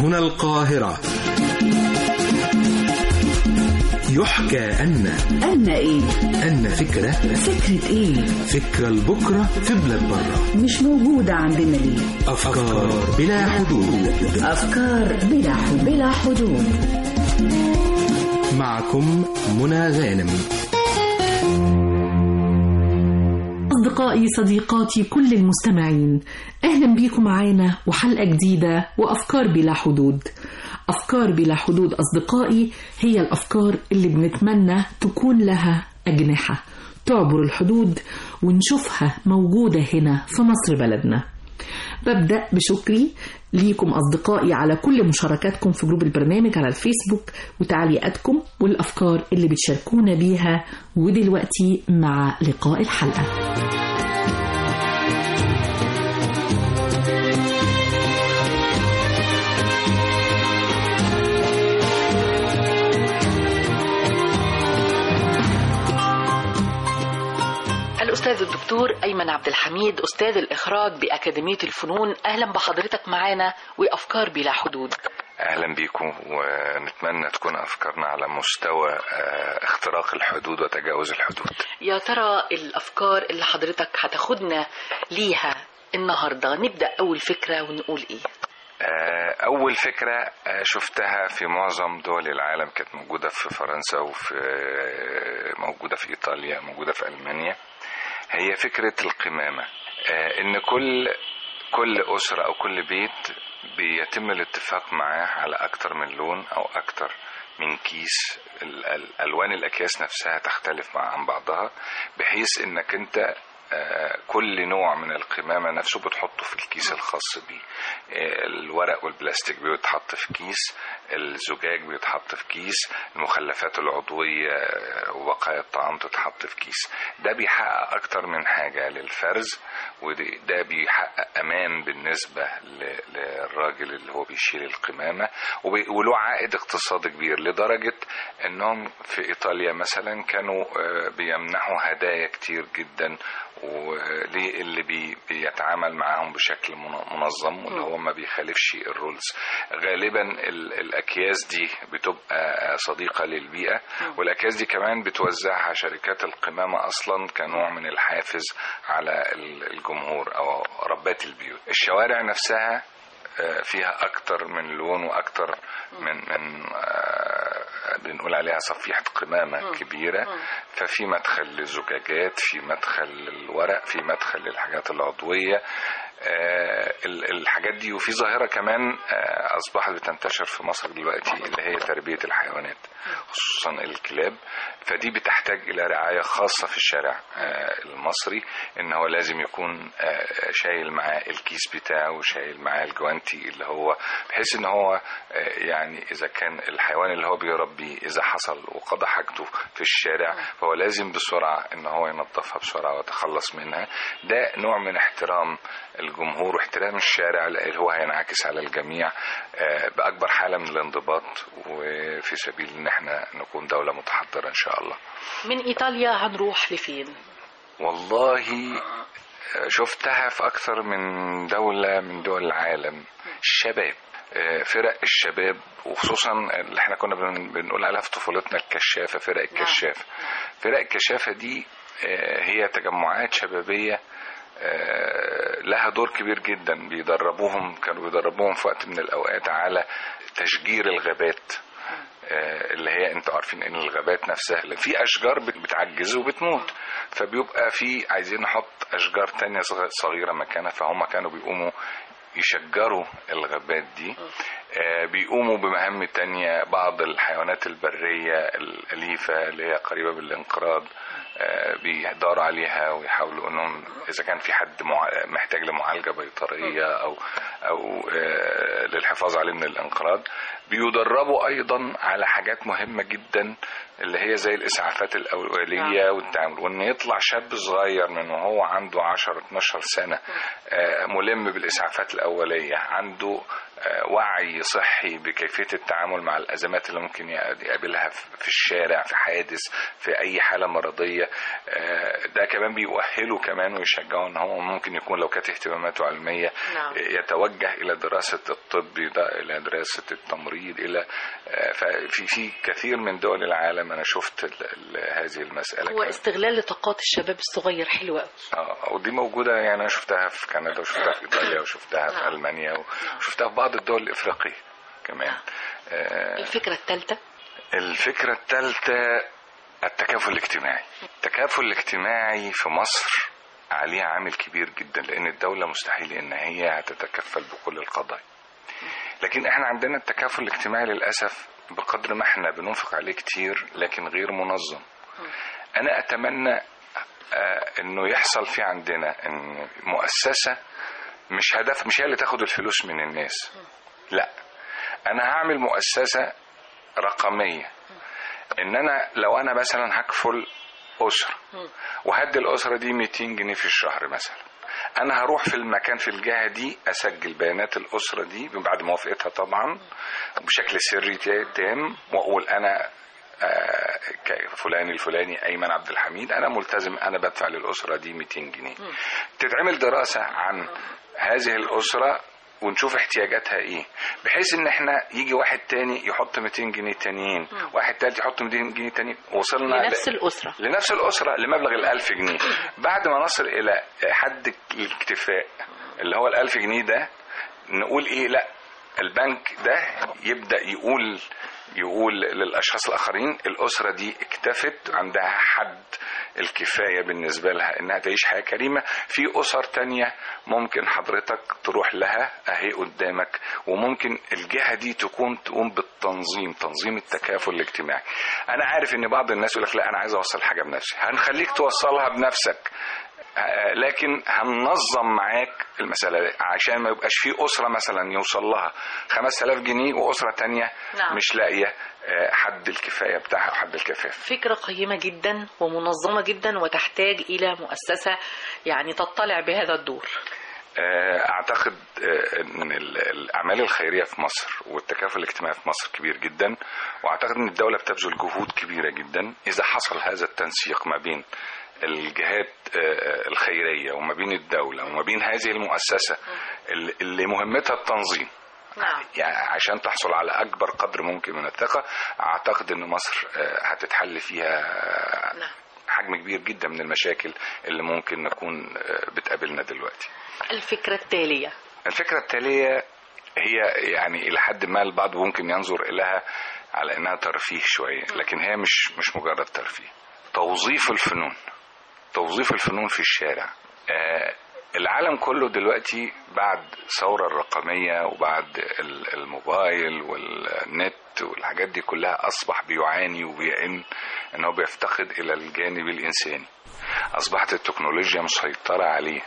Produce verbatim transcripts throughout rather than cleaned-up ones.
هنا القاهرة. يحكى أن أن إيه؟ أن فكرة فكرة إيه؟ فكرة لبكرة في بلاد برة مش موجودة عندنا ليه؟ أفكار بلا حدود. أفكار بلا حدود بلا حدود. معكم منى غانم. أصدقائي صديقاتي كل المستمعين، أهلا بيكم معانا وحلقة جديدة وأفكار بلا حدود. أفكار بلا حدود أصدقائي هي الأفكار اللي بنتمنى تكون لها أجنحة تعبر الحدود ونشوفها موجودة هنا في مصر بلدنا. ببدأ بشكري ليكم أصدقائي على كل مشاركاتكم في جروب البرنامج على الفيسبوك وتعليقاتكم والأفكار اللي بتشاركونا بيها. ودلوقتي مع لقاء الحلقة. الأستاذ الدكتور أيمن عبد الحميد، أستاذ الإخراج بأكاديمية الفنون، أهلا بحضرتك معانا وأفكار بلا حدود. أهلا بيكم، ونتمنى تكون أفكارنا على مستوى اختراق الحدود وتجاوز الحدود. يا ترى الأفكار اللي حضرتك هتاخدنا ليها النهاردة، نبدأ أول فكرة ونقول إيه؟ أول فكرة شفتها في معظم دول العالم، كانت موجودة في فرنسا وفي موجودة في إيطاليا، موجودة في ألمانيا، هي فكرة القمامة. إن كل كل أسرة أو كل بيت بيتم الاتفاق معاه على أكتر من لون أو أكتر من كيس. الألوان الأكياس نفسها تختلف مع عن بعضها، بحيث إنك أنت كل نوع من القمامة نفسه بتحطه في الكيس الخاص بيه. الورق والبلاستيك بيتحط في كيس، الزجاج بيتحط في كيس، المخلفات العضوية وبقايا الطعام تتحط في كيس. ده بيحقق أكتر من حاجة للفرز، وده بيحقق أمان بالنسبة للراجل اللي هو بيشيل القمامة، وله عائد اقتصادي كبير، لدرجة أنهم في إيطاليا مثلا كانوا بيمنحوا هدايا كتير جدا واللي بي بيتعامل معاهم بشكل منظم، واللي هو ما بيخالفش الرولز. غالبا الأكياس دي بتبقى صديقة للبيئة، والأكياس دي كمان بتوزعها شركات القمامة أصلا كنوع من الحافز على الجمهور أو ربات البيوت. الشوارع نفسها فيها أكتر من لون وأكتر من من بنقول عليها صفيحة قمامة كبيرة، ففي مدخل للزجاجات، في مدخل للورق، في مدخل للحاجات العضوية. الحاجات دي، وفي ظاهرة كمان أصبحت بتنتشر في مصر دلوقتي اللي هي تربية الحيوانات خصوصا الكلاب، فدي بتحتاج إلى رعاية خاصة في الشارع المصري، إن هو لازم يكون شايل معاه الكيس بتاعه وشايل معاه الجوانتي اللي هو، بحيث إن هو يعني إذا كان الحيوان اللي هو بيربيه إذا حصل وقضى حاجته في الشارع فهو لازم بسرعة إن هو ينظفها بسرعة ويتخلص منها. ده نوع من احترام الجمهور واحترام الشارع اللي هو هينعكس على الجميع بأكبر حالة من الانضباط، وفي سبيل إن احنا نكون دولة متحضرة إن شاء الله. من إيطاليا هنروح لفين؟ والله شفتها في أكثر من دولة من دول العالم. الشباب، فرق الشباب، وخصوصا اللي احنا كنا بنقول عليها في طفولتنا الكشافة، فرق الكشافة. فرق الكشافة دي هي تجمعات شبابية لها دور كبير جدا. بيدربوهم، كانوا بيدربوهم في وقت من الأوقات على تشجير الغابات، اللي هي انتوا عارفين ان الغابات نفسها في اشجار بتعجز وبتموت، فبيبقى في عايزين نحط اشجار تانية صغيرة مكانها، فهم كانوا بيقوموا يشجروا الغابات دي. بيقوموا بمهام تانية، بعض الحيوانات البرية الأليفة اللي هي قريبة بالانقراض بيداروا عليها ويحاولوا انهم اذا كان في حد محتاج لمعالجة بيطرية او او للحفاظ عليه من الانقراض. بيدربوا ايضا على حاجات مهمة جدا اللي هي زي الاسعافات الاولية والتعامل، وان يطلع شاب صغير من وهو عنده عشرة اتناشر سنة ملم بالاسعافات الاولية، عنده وعي صحي بكيفية التعامل مع الأزمات اللي ممكن يقابلها في الشارع، في حادث، في أي حالة مرضية. ده كمان بيؤهله كمان ويشجعه أن هو ممكن يكون لو كانت اهتماماته علمية نعم. يتوجه إلى دراسة الطب، إلى دراسة التمريض، إلى في في كثير من دول العالم أنا شفت هذه المسألة. هو استغلال لطاقات الشباب الصغير حلوة قوي. اه ودي موجودة يعني أنا شفتها في كندا وشفتها في إيطاليا وشفتها في ألمانيا وشفتها في بعض الدول الإفريقية كمان. آه الفكرة الثالثة الفكرة الثالثة التكافل الاجتماعي. التكافل الاجتماعي في مصر عليه عامل كبير جدا، لأن الدولة مستحيل إن هي هتتكفل بكل القضايا، لكن احنا عندنا التكافل الاجتماعي للأسف بقدر ما احنا بننفق عليه كتير لكن غير منظم. أنا أتمنى آه انه يحصل في عندنا ان مؤسسة مش هدف مش هي اللي تاخد الفلوس من الناس، لا انا هعمل مؤسسة رقمية، ان انا لو انا مثلا هكفل اسرة وهدي الاسرة دي مئتين جنيه في الشهر مثلا، انا هروح في المكان في الجهة دي اسجل بيانات الاسرة دي بعد موافقتها طبعا بشكل سري تام، واقول انا آه فلان الفلاني ايمن عبد الحميد انا ملتزم انا بدفع للاسره دي مئتين جنيه. تتعمل دراسه عن هذه الاسره ونشوف احتياجاتها ايه، بحيث ان احنا يجي واحد تاني يحط مئتين جنيه تانيين، واحد تالت يحط مئتين جنيه تانيين، وصلنا لنفس الاسره لنفس الاسره لمبلغ الألف جنيه. بعد ما نصل الى حد الاكتفاء اللي هو الألف جنيه ده، نقول ايه، لا البنك ده يبدأ يقول يقول للأشخاص الآخرين الأسرة دي اكتفت عندها حد الكفاية بالنسبة لها إنها تعيش حياة كريمة. في أسر تانية ممكن حضرتك تروح لها أهي قدامك، وممكن الجهة دي تكون تقوم بالتنظيم، تنظيم التكافل الاجتماعي. أنا عارف إن بعض الناس يقول لك لا أنا عايز أوصل حاجة بنفسي، هنخليك توصلها بنفسك، لكن هننظم معاك المسألة عشان ما يبقاش في أسرة مثلا يوصل لها خمس آلاف جنيه وأسرة تانية نعم. مش لاقية حد الكفاية بتاعها وحد الكفاف. فكرة قيمة جدا ومنظمة جدا وتحتاج إلى مؤسسة يعني تطلع بهذا الدور. أعتقد أن الأعمال الخيرية في مصر والتكافل الاجتماعي في مصر كبير جدا، وأعتقد أن الدولة بتبذل جهود كبيرة جدا. إذا حصل هذا التنسيق ما بين الجهات الخيرية وما بين الدولة وما بين هذه المؤسسة اللي مهمتها التنظيم نعم. يعني عشان تحصل على أكبر قدر ممكن من الثقة، أعتقد أن مصر هتتحل فيها نعم. حجم كبير جدا من المشاكل اللي ممكن نكون بتقابلنا دلوقتي. الفكرة التالية الفكرة التالية هي يعني إلى حد ما البعض ممكن ينظر إليها على أنها ترفيه شوية، لكن هي مش مش مجرد ترفيه. توظيف الفنون توظيف الفنون في الشارع. آه العالم كله دلوقتي بعد الثورة الرقمية وبعد الموبايل والنت والحاجات دي كلها أصبح بيعاني وبيئن أنه بيفتقد إلى الجانب الإنساني. أصبحت التكنولوجيا مسيطرة عليه.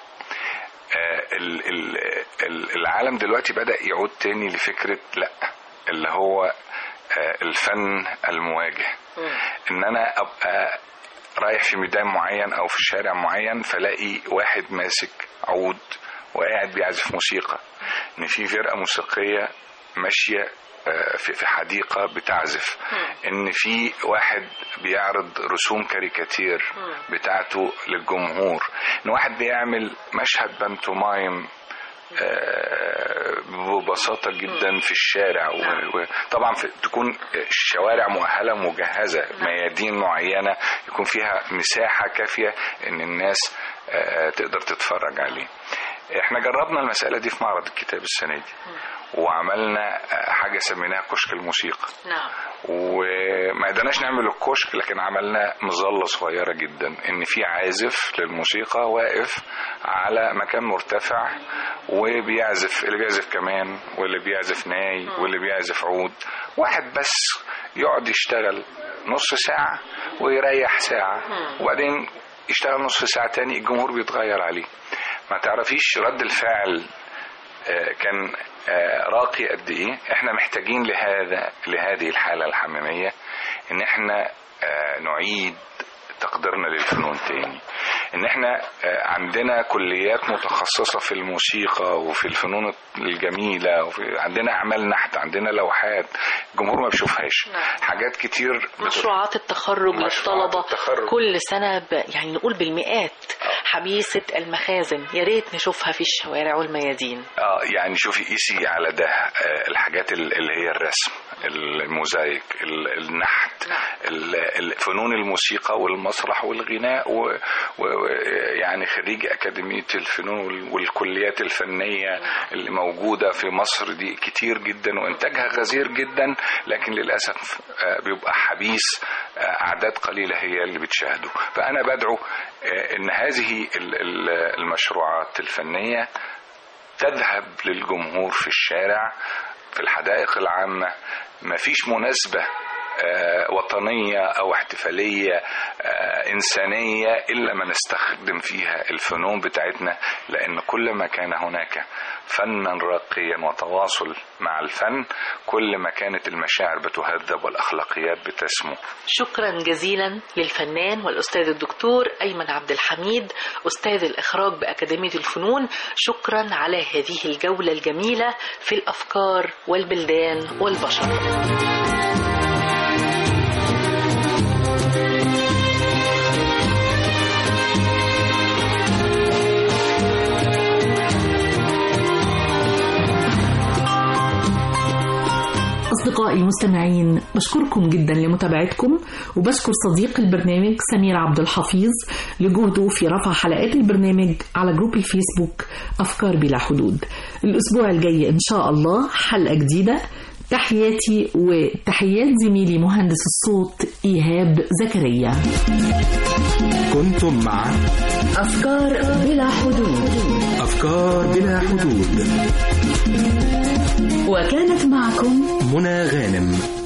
آه ال ال ال العالم دلوقتي بدأ يعود تاني لفكرة لا اللي هو آه الفن المواجه، إن أنا أبقى رايح في ميدان معين او في شارع معين فلاقي واحد ماسك عود وقاعد بيعزف موسيقى، ان في فرقة موسيقية ماشية في حديقة بتعزف، ان في واحد بيعرض رسوم كاريكاتير بتاعته للجمهور، ان واحد بيعمل مشهد بانتومايم ببساطة جدا في الشارع. وطبعا تكون الشوارع مؤهلة مجهزة، ميادين معينة يكون فيها مساحة كافية ان الناس تقدر تتفرج عليه. احنا جربنا المسألة دي في معرض الكتاب السنة دي وعملنا حاجة سميناها كشك الموسيقى. نعم. وما قدرناش نعمل الكشك، لكن عملنا مظلة صغيرة جدا ان في عازف للموسيقى واقف على مكان مرتفع وبيعزف، اللي بيعزف كمان واللي بيعزف ناي واللي بيعزف عود، واحد بس يقعد يشتغل نص ساعة ويريح ساعة وبعدين يشتغل نص ساعة تاني، الجمهور بيتغير عليه. ما تعرفيش رد الفعل كان راقي قد ايه. احنا محتاجين لهذا لهذه الحالة الحميمية ان احنا نعيد تقديرنا للفنون تاني. ان احنا عندنا كليات متخصصة في الموسيقى وفي الفنون الجميلة، وفي عندنا اعمال نحت، عندنا لوحات الجمهور ما بيشوفهاش. حاجات كتير، مشروعات التخرج للطلبة كل سنة ب... يعني نقول بالمئات. حبيسة المخازن يا ريت نشوفها في الشوارع والميادين. اه يعني شوفي قيسي على ده الحاجات اللي هي الرسم، الموزايك، النحت، فنون الموسيقى والمسرح والغناء، ويعني خريج أكاديمية الفنون والكليات الفنية اللي موجودة في مصر دي كتير جدا وإنتاجها غزير جدا، لكن للأسف بيبقى حبيس أعداد قليلة هي اللي بتشاهده. فأنا بدعو إن هذه المشروعات الفنية تذهب للجمهور في الشارع، في الحدائق العامة. ما فيش مناسبة وطنية أو احتفالية إنسانية إلا ما نستخدم فيها الفنون بتاعتنا، لأن كل ما كان هناك فنا راقيا وتواصل مع الفن كل ما كانت المشاعر بتهذب والأخلاقيات بتسمو. شكرا جزيلا للفنان والأستاذ الدكتور أيمن عبد الحميد أستاذ الإخراج بأكاديمية الفنون. شكرا على هذه الجولة الجميلة في الأفكار والبلدان والبشر. أصدقائي المستمعين، بشكركم جدا لمتابعتكم، وبشكر صديق البرنامج سمير عبد الحفيظ لجهده في رفع حلقات البرنامج على جروب الفيسبوك أفكار بلا حدود. الأسبوع الجاي إن شاء الله حلقة جديدة. تحياتي وتحيات زميلي مهندس الصوت إيهاب زكريا. كنتم مع أفكار بلا حدود. أفكار بلا حدود، وكانت معكم منى غانم.